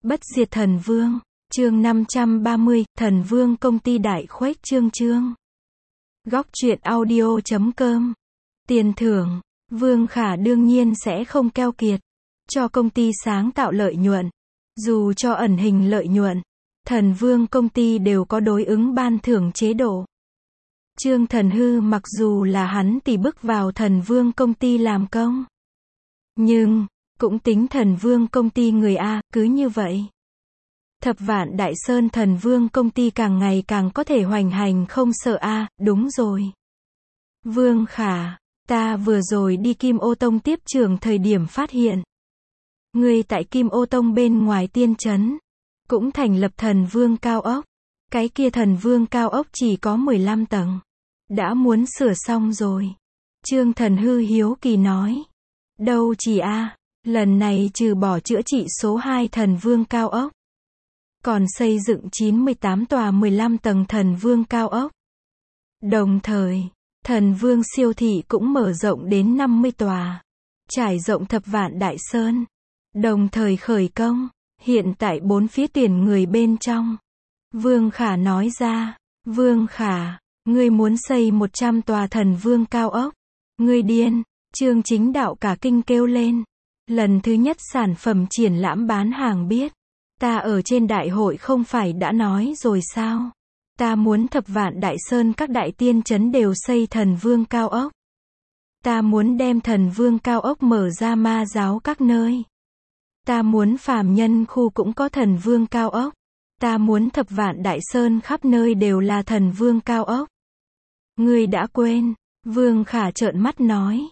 Bất diệt thần vương. Chương 530, thần vương công ty đại khuếch trương. Góc truyện audio.com. Tiền thưởng. Vương Khả đương nhiên sẽ không keo kiệt. Cho công ty sáng tạo lợi nhuận. Dù cho ẩn hình lợi nhuận, thần vương công ty đều có đối ứng ban thưởng chế độ. Trương Thần Hư mặc dù là hắn tỷ bước vào thần vương công ty làm công, nhưng cũng tính thần vương công ty người A, cứ như vậy. Thập Vạn Đại Sơn thần vương công ty càng ngày càng có thể hoành hành không sợ A, đúng rồi. Vương Khả, ta vừa rồi đi Kim Ô Tông tiếp trưởng thời điểm phát hiện. Ngươi tại Kim Ô Tông bên ngoài tiên trấn, cũng thành lập thần vương cao ốc. Cái kia thần vương cao ốc chỉ có 15 tầng. Đã muốn sửa xong rồi. Trương Thần Hư hiếu kỳ nói. Đâu chỉ A, lần này trừ bỏ chữa trị số 2 thần vương cao ốc, còn xây dựng 98 tòa 15 tầng thần vương cao ốc. Đồng thời, thần vương siêu thị cũng mở rộng đến 50 tòa, trải rộng Thập Vạn Đại Sơn. Đồng thời khởi công, hiện tại 4 phía tuyển người bên trong. Vương Khả nói ra. Vương Khả, ngươi muốn xây 100 tòa thần vương cao ốc. Ngươi điên. Trương Chính Đạo cả kinh kêu lên. Lần thứ nhất sản phẩm triển lãm bán hàng biết. Ta ở trên đại hội không phải đã nói rồi sao? Ta muốn Thập Vạn Đại Sơn các đại tiên trấn đều xây thần vương cao ốc. Ta muốn đem thần vương cao ốc mở ra ma giáo các nơi. Ta muốn phàm nhân khu cũng có thần vương cao ốc. Ta muốn Thập Vạn Đại Sơn khắp nơi đều là thần vương cao ốc. Ngươi đã quên. Vương Khả trợn mắt nói.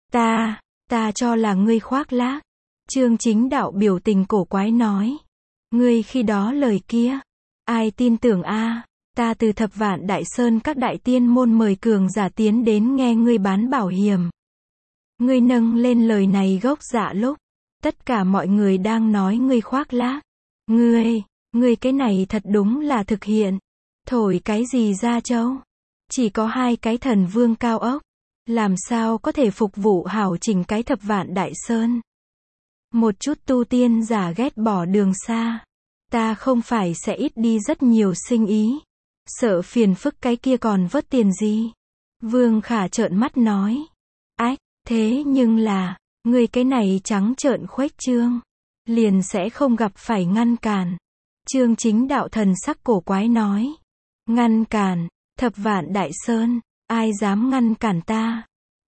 Ta cho là ngươi khoác lác. Trương Chính Đạo biểu tình cổ quái nói. Ngươi khi đó lời kia, ai tin tưởng a? Ta từ Thập Vạn Đại Sơn các đại tiên môn mời cường giả tiến đến nghe ngươi bán bảo hiểm. Ngươi nâng lên lời này gốc dạ lúc, tất cả mọi người đang nói ngươi khoác lác. Ngươi cái này thật đúng là thực hiện. Thổi cái gì ra châu? Chỉ có 2 cái thần vương cao ốc. Làm sao có thể phục vụ hảo chỉnh cái Thập Vạn Đại Sơn? Một chút tu tiên giả ghét bỏ đường xa. Ta không phải sẽ ít đi rất nhiều sinh ý. Sợ phiền phức cái kia còn vớt tiền gì? Vương Khả trợn mắt nói. Ách, thế nhưng là, ngươi cái này trắng trợn khuếch trương, liền sẽ không gặp phải ngăn cản. Trương Chính Đạo thần sắc cổ quái nói. Ngăn cản, Thập Vạn Đại Sơn, ai dám ngăn cản ta?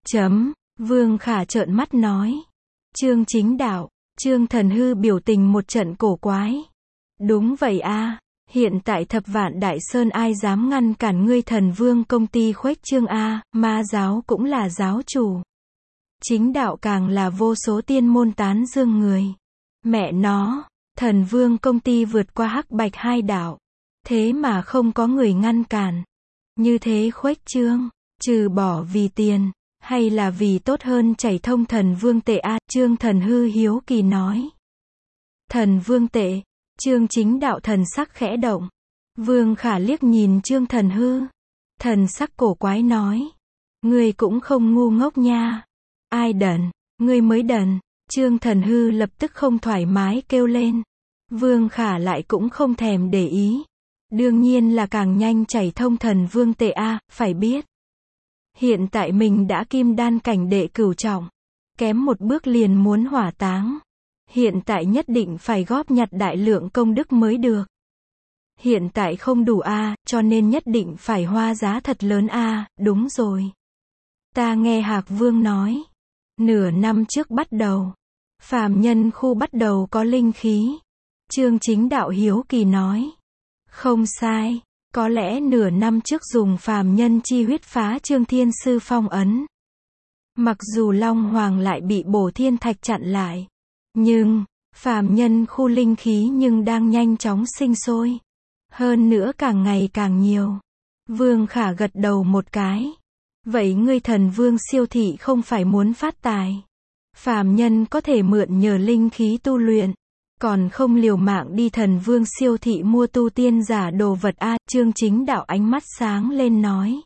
Vương Khả trợn mắt nói. Trương Chính Đạo, Trương Thần Hư biểu tình một trận cổ quái. Đúng vậy a, hiện tại Thập Vạn Đại Sơn ai dám ngăn cản ngươi thần vương công ty khuếch trương a, ma giáo cũng là giáo chủ. Chính đạo càng là vô số tiên môn tán dương người. Mẹ nó, thần vương công ty vượt qua hắc bạch 2 đạo. Thế mà không có người ngăn cản. Như thế khuếch trương, trừ bỏ vì tiền, hay là vì tốt hơn chảy thông thần vương tệ a? Trương Thần Hư hiếu kỳ nói. Thần vương tệ. Trương Chính Đạo thần sắc khẽ động. Vương Khả liếc nhìn Trương Thần Hư. Thần sắc cổ quái nói. Ngươi cũng không ngu ngốc nha. Ai đần? Ngươi mới đần. Trương Thần Hư lập tức không thoải mái kêu lên. Vương Khả lại cũng không thèm để ý. Đương nhiên là càng nhanh chảy thông thần vương tệ a, phải biết. Hiện tại mình đã kim đan cảnh đệ cửu trọng. Kém một bước liền muốn hỏa táng. Hiện tại nhất định phải góp nhặt đại lượng công đức mới được. Hiện tại không đủ a, cho nên nhất định phải hoa giá thật lớn a, đúng rồi. Ta nghe Hạc Vương nói. Nửa năm trước bắt đầu. Phàm nhân khu bắt đầu có linh khí. Trương Chính Đạo hiếu kỳ nói. Không sai. Có lẽ nửa năm trước dùng phàm nhân chi huyết phá Trương Thiên Sư phong ấn. Mặc dù Long Hoàng lại bị Bổ Thiên Thạch chặn lại. Nhưng, phàm nhân khu linh khí nhưng đang nhanh chóng sinh sôi. Hơn nữa càng ngày càng nhiều. Vương Khả gật đầu một cái. Vậy ngươi thần vương siêu thị không phải muốn phát tài. Phàm nhân có thể mượn nhờ linh khí tu luyện. Còn không liều mạng đi thần vương siêu thị mua tu tiên giả đồ vật a? Trương Chính Đạo ánh mắt sáng lên nói.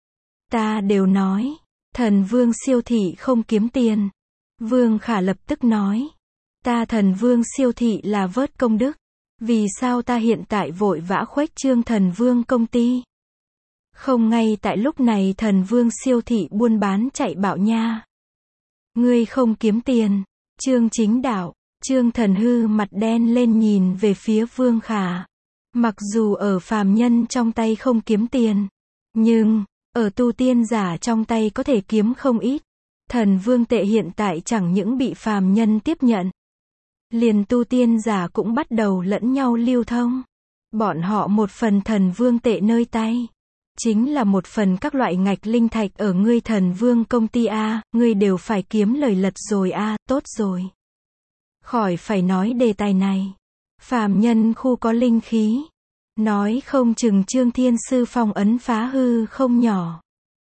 Ta đều nói. Thần vương siêu thị không kiếm tiền. Vương Khả lập tức nói. Ta thần vương siêu thị là vớt công đức. Vì sao ta hiện tại vội vã khuếch trương Thần Vương công ty? Không ngay tại lúc này Thần Vương siêu thị buôn bán chạy bạo nha. Ngươi không kiếm tiền. Trương Chính Đạo, Trương Thần Hư mặt đen lên nhìn về phía Vương Khả. Mặc dù ở phàm nhân trong tay không kiếm tiền, nhưng ở tu tiên giả trong tay có thể kiếm không ít. Thần Vương tệ hiện tại chẳng những bị phàm nhân tiếp nhận, liền tu tiên giả cũng bắt đầu lẫn nhau lưu thông. Bọn họ một phần Thần Vương tệ nơi tay, chính là một phần các loại ngạch linh thạch ở ngươi Thần Vương công ty a, ngươi đều phải kiếm lời lật rồi a, tốt rồi. Khỏi phải nói đề tài này. Phàm nhân khu có linh khí, nói không chừng Trương Thiên Sư phong ấn phá hư không nhỏ.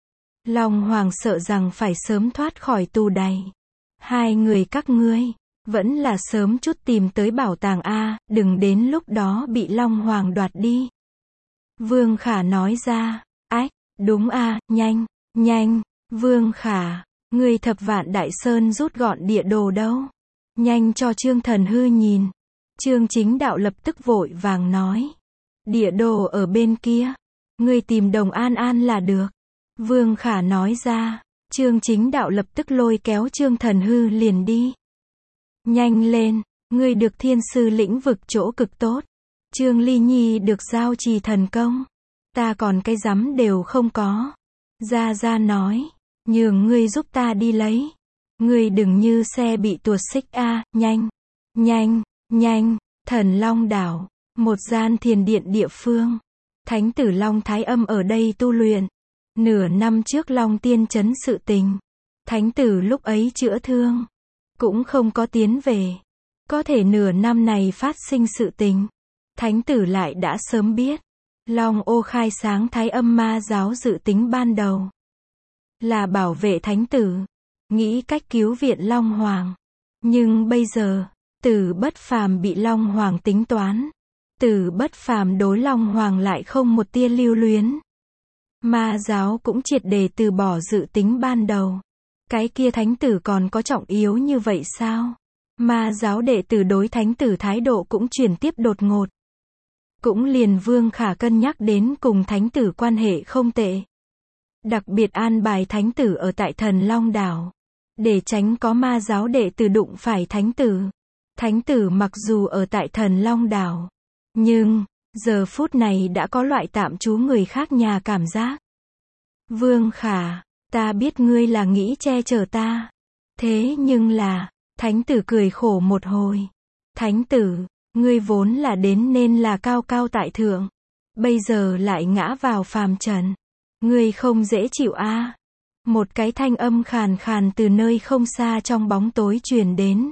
Long Hoàng sợ rằng phải sớm thoát khỏi tù đày. Hai người các ngươi, vẫn là sớm chút tìm tới bảo tàng a, đừng đến lúc đó bị Long Hoàng đoạt đi. Vương Khả nói ra, ách, đúng a, nhanh, nhanh, Vương Khả, ngươi Thập Vạn Đại Sơn rút gọn địa đồ đâu? Nhanh cho Trương Thần Hư nhìn. Trương Chính Đạo lập tức vội vàng nói. Địa đồ ở bên kia. Ngươi tìm Đồng An An là được. Vương Khả nói ra. Trương Chính Đạo lập tức lôi kéo Trương Thần Hư liền đi. Nhanh lên, ngươi được thiên sư lĩnh vực chỗ cực tốt. Trương Ly Nhi được giao trì thần công. Ta còn cái rắm đều không có. Gia Gia nói. Nhường ngươi giúp ta đi lấy. Ngươi đừng như xe bị tuột xích a, nhanh, nhanh, nhanh. Thần Long Đảo, một gian thiền điện địa phương. Thánh tử Long Thái Âm ở đây tu luyện. Nửa năm trước Long Tiên Trấn sự tình, thánh tử lúc ấy chữa thương, cũng không có tiến về. Có thể nửa năm này phát sinh sự tình, thánh tử lại đã sớm biết. Long Ô khai sáng Thái Âm ma giáo dự tính ban đầu là bảo vệ thánh tử, nghĩ cách cứu viện Long Hoàng. Nhưng bây giờ, Tử Bất Phàm bị Long Hoàng tính toán. Tử Bất Phàm đối Long Hoàng lại không một tia lưu luyến. Ma giáo cũng triệt để từ bỏ dự tính ban đầu. Cái kia thánh tử còn có trọng yếu như vậy sao? Ma giáo đệ tử đối thánh tử thái độ cũng chuyển tiếp đột ngột. Cũng liền Vương Khả cân nhắc đến cùng thánh tử quan hệ không tệ. Đặc biệt an bài thánh tử ở tại Thần Long Đảo, để tránh có ma giáo đệ tử đụng phải thánh tử. Thánh tử mặc dù ở tại Thần Long Đảo, nhưng giờ phút này đã có loại tạm trú người khác nhà cảm giác. Vương Khả, ta biết ngươi là nghĩ che chở ta. Thế nhưng là, thánh tử cười khổ một hồi. Thánh tử, ngươi vốn là đến nên là cao cao tại thượng. Bây giờ lại ngã vào phàm trần. Ngươi không dễ chịu a. Một cái thanh âm khàn khàn từ nơi không xa trong bóng tối truyền đến.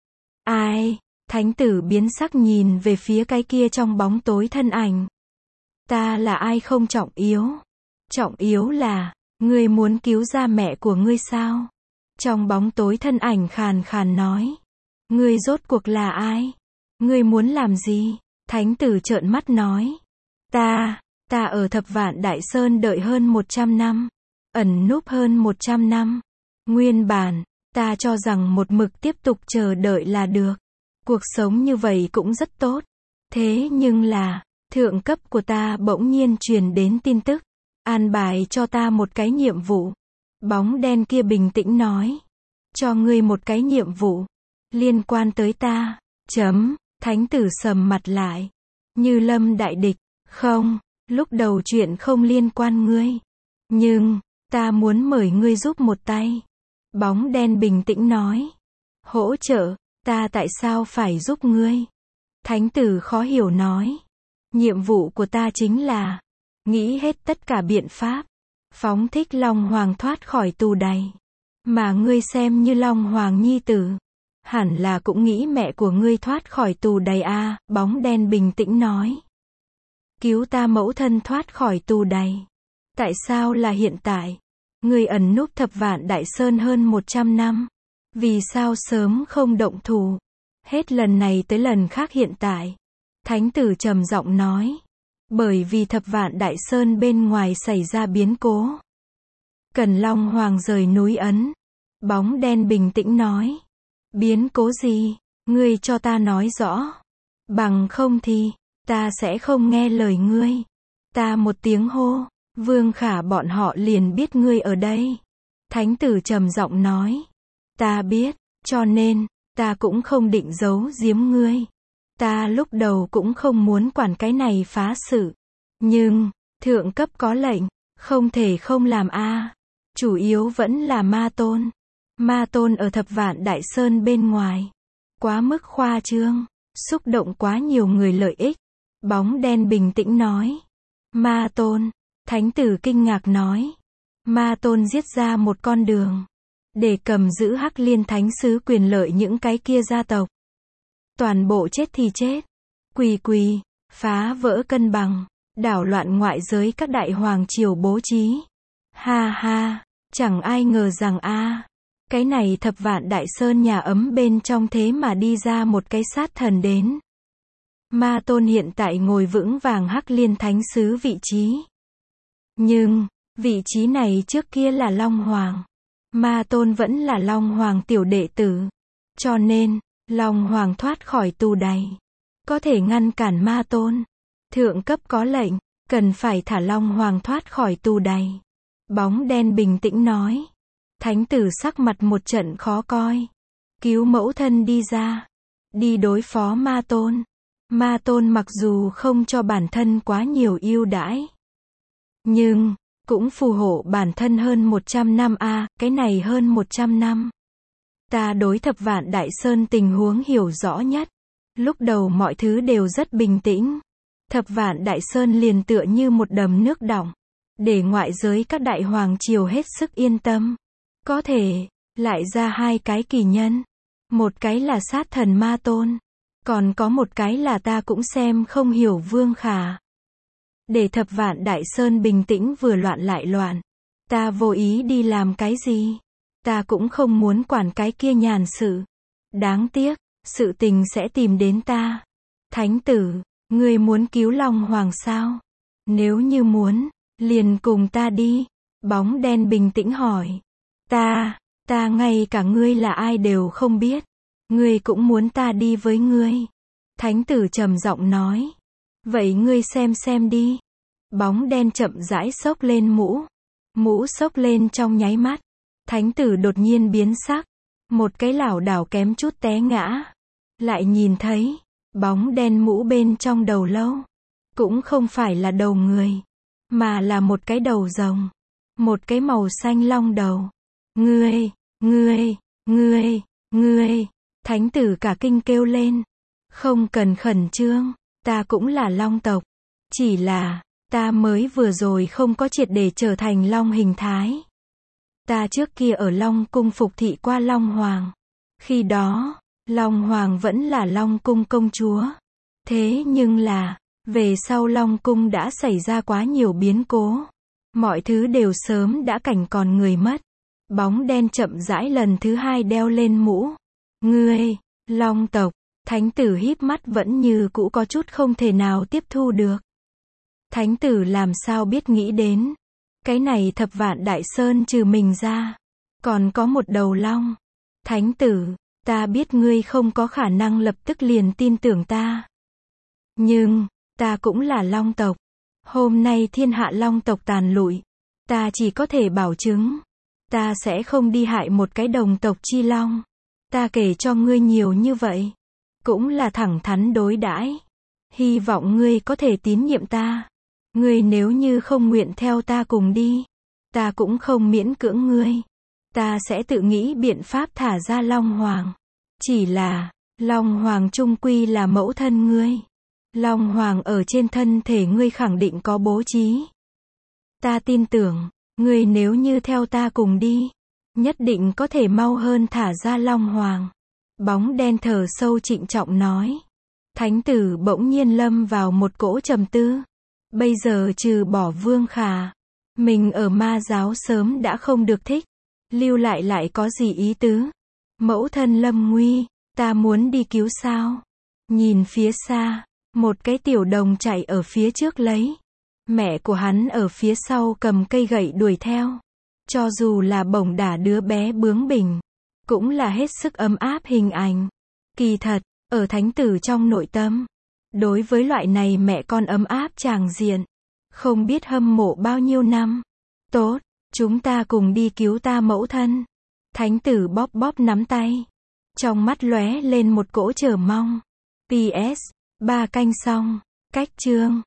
Ai? Thánh tử biến sắc nhìn về phía cái kia trong bóng tối thân ảnh. Ta là ai không trọng yếu. Trọng yếu là, ngươi muốn cứu ra mẹ của ngươi sao? Trong bóng tối thân ảnh khàn khàn nói. Ngươi rốt cuộc là ai? Ngươi muốn làm gì? Thánh tử trợn mắt nói. Ta ở Thập Vạn Đại Sơn đợi hơn 100 năm. Ẩn núp hơn 100 năm. Nguyên bản, ta cho rằng một mực tiếp tục chờ đợi là được. Cuộc sống như vậy cũng rất tốt. Thế nhưng là, thượng cấp của ta bỗng nhiên truyền đến tin tức. An bài cho ta một cái nhiệm vụ. Bóng đen kia bình tĩnh nói. Cho ngươi một cái nhiệm vụ. Liên quan tới ta. Thánh tử sầm mặt lại. Như lâm đại địch. Không, lúc đầu chuyện không liên quan ngươi. Nhưng, ta muốn mời ngươi giúp một tay. Bóng đen bình tĩnh nói. Hỗ trợ, ta tại sao phải giúp ngươi? Thánh tử khó hiểu nói. Nhiệm vụ của ta chính là nghĩ hết tất cả biện pháp, phóng thích Long Hoàng thoát khỏi tù đày. Mà ngươi xem như Long Hoàng nhi tử, hẳn là cũng nghĩ mẹ của ngươi thoát khỏi tù đày a. Bóng đen bình tĩnh nói. Cứu ta mẫu thân thoát khỏi tù đày. Tại sao là hiện tại? Ngươi ẩn núp Thập Vạn Đại Sơn hơn 100 năm. Vì sao sớm không động thủ? Hết lần này tới lần khác hiện tại. Thánh tử trầm giọng nói. Bởi vì Thập Vạn Đại Sơn bên ngoài xảy ra biến cố. Cần Long Hoàng rời núi Ấn. Bóng đen bình tĩnh nói. Biến cố gì? Ngươi cho ta nói rõ. Bằng không thì, ta sẽ không nghe lời ngươi. Ta một tiếng hô, Vương Khả bọn họ liền biết ngươi ở đây. Thánh tử trầm giọng nói. Ta biết, cho nên, ta cũng không định giấu giếm ngươi. Ta lúc đầu cũng không muốn quản cái này phá sự. Nhưng, thượng cấp có lệnh, không thể không làm a. Chủ yếu vẫn là Ma Tôn. Ma Tôn ở Thập Vạn Đại Sơn bên ngoài. Quá mức khoa trương, xúc động quá nhiều người lợi ích. Bóng đen bình tĩnh nói. Ma Tôn, thánh tử kinh ngạc nói. Ma Tôn giết ra một con đường. Để cầm giữ Hắc Liên Thánh Sứ quyền lợi những cái kia gia tộc. Toàn bộ chết thì chết. Quỳ quỳ, phá vỡ cân bằng. Đảo loạn ngoại giới các đại hoàng triều bố trí. Ha ha, chẳng ai ngờ rằng cái này Thập Vạn Đại Sơn nhà ấm bên trong thế mà đi ra một cái sát thần đến. Ma Tôn hiện tại ngồi vững vàng Hắc Liên Thánh Sứ vị trí. Nhưng, vị trí này trước kia là Long Hoàng. Ma Tôn vẫn là Long Hoàng tiểu đệ tử. Cho nên, Long Hoàng thoát khỏi tù đày. Có thể ngăn cản Ma Tôn. Thượng cấp có lệnh, cần phải thả Long Hoàng thoát khỏi tù đày. Bóng đen bình tĩnh nói. Thánh tử sắc mặt một trận khó coi. Cứu mẫu thân đi ra. Đi đối phó Ma Tôn. Ma Tôn mặc dù không cho bản thân quá nhiều ưu đãi. Nhưng, cũng phù hộ bản thân hơn 100 năm cái này hơn 100 năm. Ta đối Thập Vạn Đại Sơn tình huống hiểu rõ nhất. Lúc đầu mọi thứ đều rất bình tĩnh. Thập Vạn Đại Sơn liền tựa như một đầm nước đọng. Để ngoại giới các đại hoàng triều hết sức yên tâm. Có thể, lại ra hai cái kỳ nhân. Một cái là sát thần Ma Tôn. Còn có một cái là ta cũng xem không hiểu Vương Khả. Để Thập Vạn Đại Sơn bình tĩnh vừa loạn lại loạn. Ta vô ý đi làm cái gì. Ta cũng không muốn quản cái kia nhàn sự. Đáng tiếc, sự tình sẽ tìm đến ta. Thánh tử, ngươi muốn cứu Long Hoàng sao? Nếu như muốn, liền cùng ta đi. Bóng đen bình tĩnh hỏi. Ta ngay cả ngươi là ai đều không biết. Ngươi cũng muốn ta đi với ngươi. Thánh tử trầm giọng nói. Vậy ngươi xem đi. Bóng đen chậm rãi xốc lên mũ. Mũ xốc lên trong nháy mắt. Thánh tử đột nhiên biến sắc. Một cái lảo đảo kém chút té ngã. Lại nhìn thấy, bóng đen mũ bên trong đầu lâu. Cũng không phải là đầu người. Mà là một cái đầu rồng. Một cái màu xanh long đầu. Ngươi. Thánh tử cả kinh kêu lên. Không cần khẩn trương, ta cũng là long tộc. Chỉ là, ta mới vừa rồi không có triệt để trở thành long hình thái. Ta trước kia ở Long Cung phục thị qua Long Hoàng. Khi đó, Long Hoàng vẫn là Long Cung công chúa. Thế nhưng là, về sau Long Cung đã xảy ra quá nhiều biến cố. Mọi thứ đều sớm đã cảnh còn người mất. Bóng đen chậm rãi lần thứ hai đeo lên mũ. Ngươi, Long tộc. Thánh tử híp mắt vẫn như cũ có chút không thể nào tiếp thu được. Thánh tử làm sao biết nghĩ đến. Cái này Thập Vạn Đại Sơn trừ mình ra. Còn có một đầu long. Thánh tử, ta biết ngươi không có khả năng lập tức liền tin tưởng ta. Nhưng, ta cũng là long tộc. Hôm nay thiên hạ long tộc tàn lụi. Ta chỉ có thể bảo chứng. Ta sẽ không đi hại một cái đồng tộc chi long. Ta kể cho ngươi nhiều như vậy. Cũng là thẳng thắn đối đãi. Hy vọng ngươi có thể tín nhiệm ta. Ngươi nếu như không nguyện theo ta cùng đi, ta cũng không miễn cưỡng ngươi. Ta sẽ tự nghĩ biện pháp thả ra Long Hoàng. Chỉ là, Long Hoàng chung quy là mẫu thân ngươi. Long Hoàng ở trên thân thể ngươi khẳng định có bố trí. Ta tin tưởng, ngươi nếu như theo ta cùng đi, nhất định có thể mau hơn thả ra Long Hoàng. Bóng đen thở sâu trịnh trọng nói. Thánh tử bỗng nhiên lâm vào một cỗ trầm tư. Bây giờ trừ bỏ Vương Khả, mình ở ma giáo sớm đã không được thích. Lưu lại có gì ý tứ? Mẫu thân lâm nguy, ta muốn đi cứu sao? Nhìn phía xa, một cái tiểu đồng chạy ở phía trước lấy. Mẹ của hắn ở phía sau cầm cây gậy đuổi theo. Cho dù là bổng đả đứa bé bướng bỉnh, cũng là hết sức ấm áp hình ảnh. Kỳ thật, ở thánh tử trong nội tâm, Đối với loại này mẹ con ấm áp tràng diện, không biết hâm mộ bao nhiêu năm. Tốt, chúng ta cùng đi cứu ta mẫu thân. Thánh tử bóp bóp nắm tay. Trong mắt lóe lên một cỗ chờ mong. PS, 3 canh xong. Cách chương.